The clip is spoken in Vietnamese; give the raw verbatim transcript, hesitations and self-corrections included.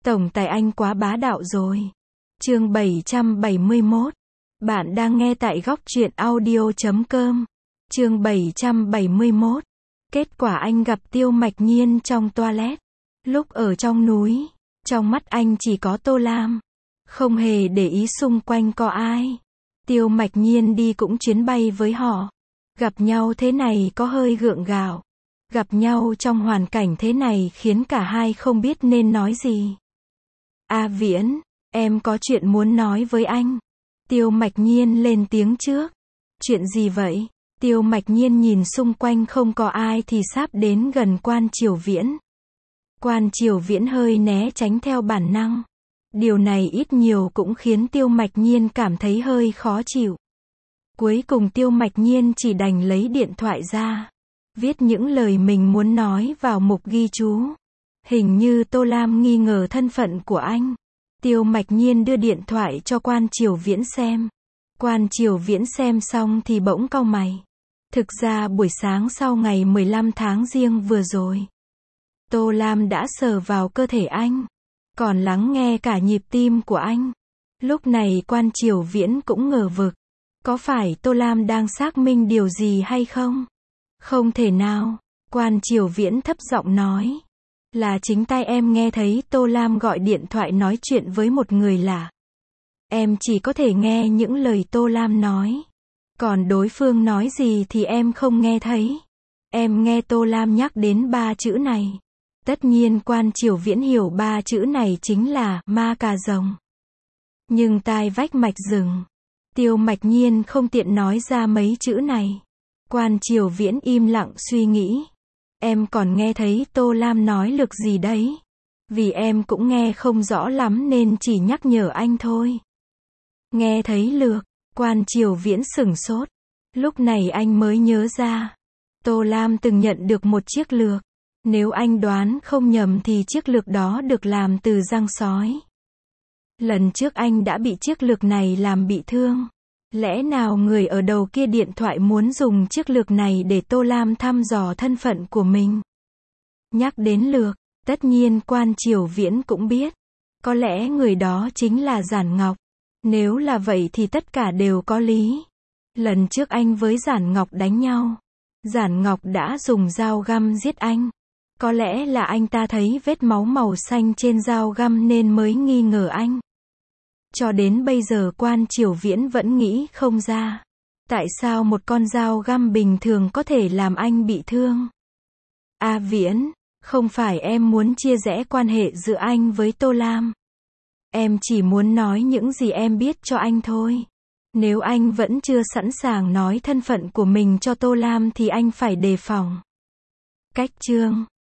Tổng tài anh quá bá đạo rồi. Chương bảy trăm bảy mươi mốt. Bạn đang nghe tại góc truyện audio chấm com. Chương bảy trăm bảy mươi mốt. Kết quả anh gặp Tiêu Mạch Nhiên trong toilet. Lúc ở trong núi, trong mắt anh chỉ có Tô Lam. Không hề để ý xung quanh có ai. Tiêu Mạch Nhiên đi cũng chuyến bay với họ. Gặp nhau thế này có hơi gượng gạo. Gặp nhau trong hoàn cảnh thế này khiến cả hai không biết nên nói gì. A Viễn, em có chuyện muốn nói với anh. Tiêu Mạch Nhiên lên tiếng trước. Chuyện gì vậy? Tiêu Mạch Nhiên nhìn xung quanh không có ai thì sáp đến gần Quan Triều Viễn. Quan Triều Viễn hơi né tránh theo bản năng. Điều này ít nhiều cũng khiến Tiêu Mạch Nhiên cảm thấy hơi khó chịu. Cuối cùng Tiêu Mạch Nhiên chỉ đành lấy điện thoại ra. Viết những lời mình muốn nói vào mục ghi chú. Hình như Tô Lam nghi ngờ thân phận của anh. Tiêu Mạch Nhiên đưa điện thoại cho Quan Triều Viễn xem. Quan Triều Viễn xem xong thì bỗng cau mày. Thực ra buổi sáng sau ngày mười lăm tháng Giêng vừa rồi, Tô Lam đã sờ vào cơ thể anh, còn lắng nghe cả nhịp tim của anh. Lúc này Quan Triều Viễn cũng ngờ vực. Có phải Tô Lam đang xác minh điều gì hay không? Không thể nào. Quan Triều Viễn thấp giọng nói. Là chính tai em nghe thấy Tô Lam gọi điện thoại nói chuyện với một người lạ. Em chỉ có thể nghe những lời Tô Lam nói. Còn đối phương nói gì thì em không nghe thấy. Em nghe Tô Lam nhắc đến ba chữ này. Tất nhiên Quan Triều Viễn hiểu ba chữ này chính là ma cà rồng. Nhưng tai vách mạch rừng. Tiêu Mạch Nhiên không tiện nói ra mấy chữ này. Quan Triều Viễn im lặng suy nghĩ. Em còn nghe thấy Tô Lam nói lược gì đấy. Vì em cũng nghe không rõ lắm nên chỉ nhắc nhở anh thôi. Nghe thấy lược. Quan Triều Viễn sửng sốt. Lúc này anh mới nhớ ra. Tô Lam từng nhận được một chiếc lược. Nếu anh đoán không nhầm thì chiếc lược đó được làm từ răng sói. Lần trước anh đã bị chiếc lược này làm bị thương. Lẽ nào người ở đầu kia điện thoại muốn dùng chiếc lược này để Tô Lam thăm dò thân phận của mình? Nhắc đến lược, tất nhiên Quan Triều Viễn cũng biết. Có lẽ người đó chính là Giản Ngọc. Nếu là vậy thì tất cả đều có lý. Lần trước anh với Giản Ngọc đánh nhau, Giản Ngọc đã dùng dao găm giết anh. Có lẽ là anh ta thấy vết máu màu xanh trên dao găm nên mới nghi ngờ anh. Cho đến bây giờ Quan Triều Viễn vẫn nghĩ không ra. Tại sao một con dao găm bình thường có thể làm anh bị thương? A Viễn, không phải em muốn chia rẽ quan hệ giữa anh với Tô Lam. Em chỉ muốn nói những gì em biết cho anh thôi. Nếu anh vẫn chưa sẵn sàng nói thân phận của mình cho Tô Lam thì anh phải đề phòng. Cách chương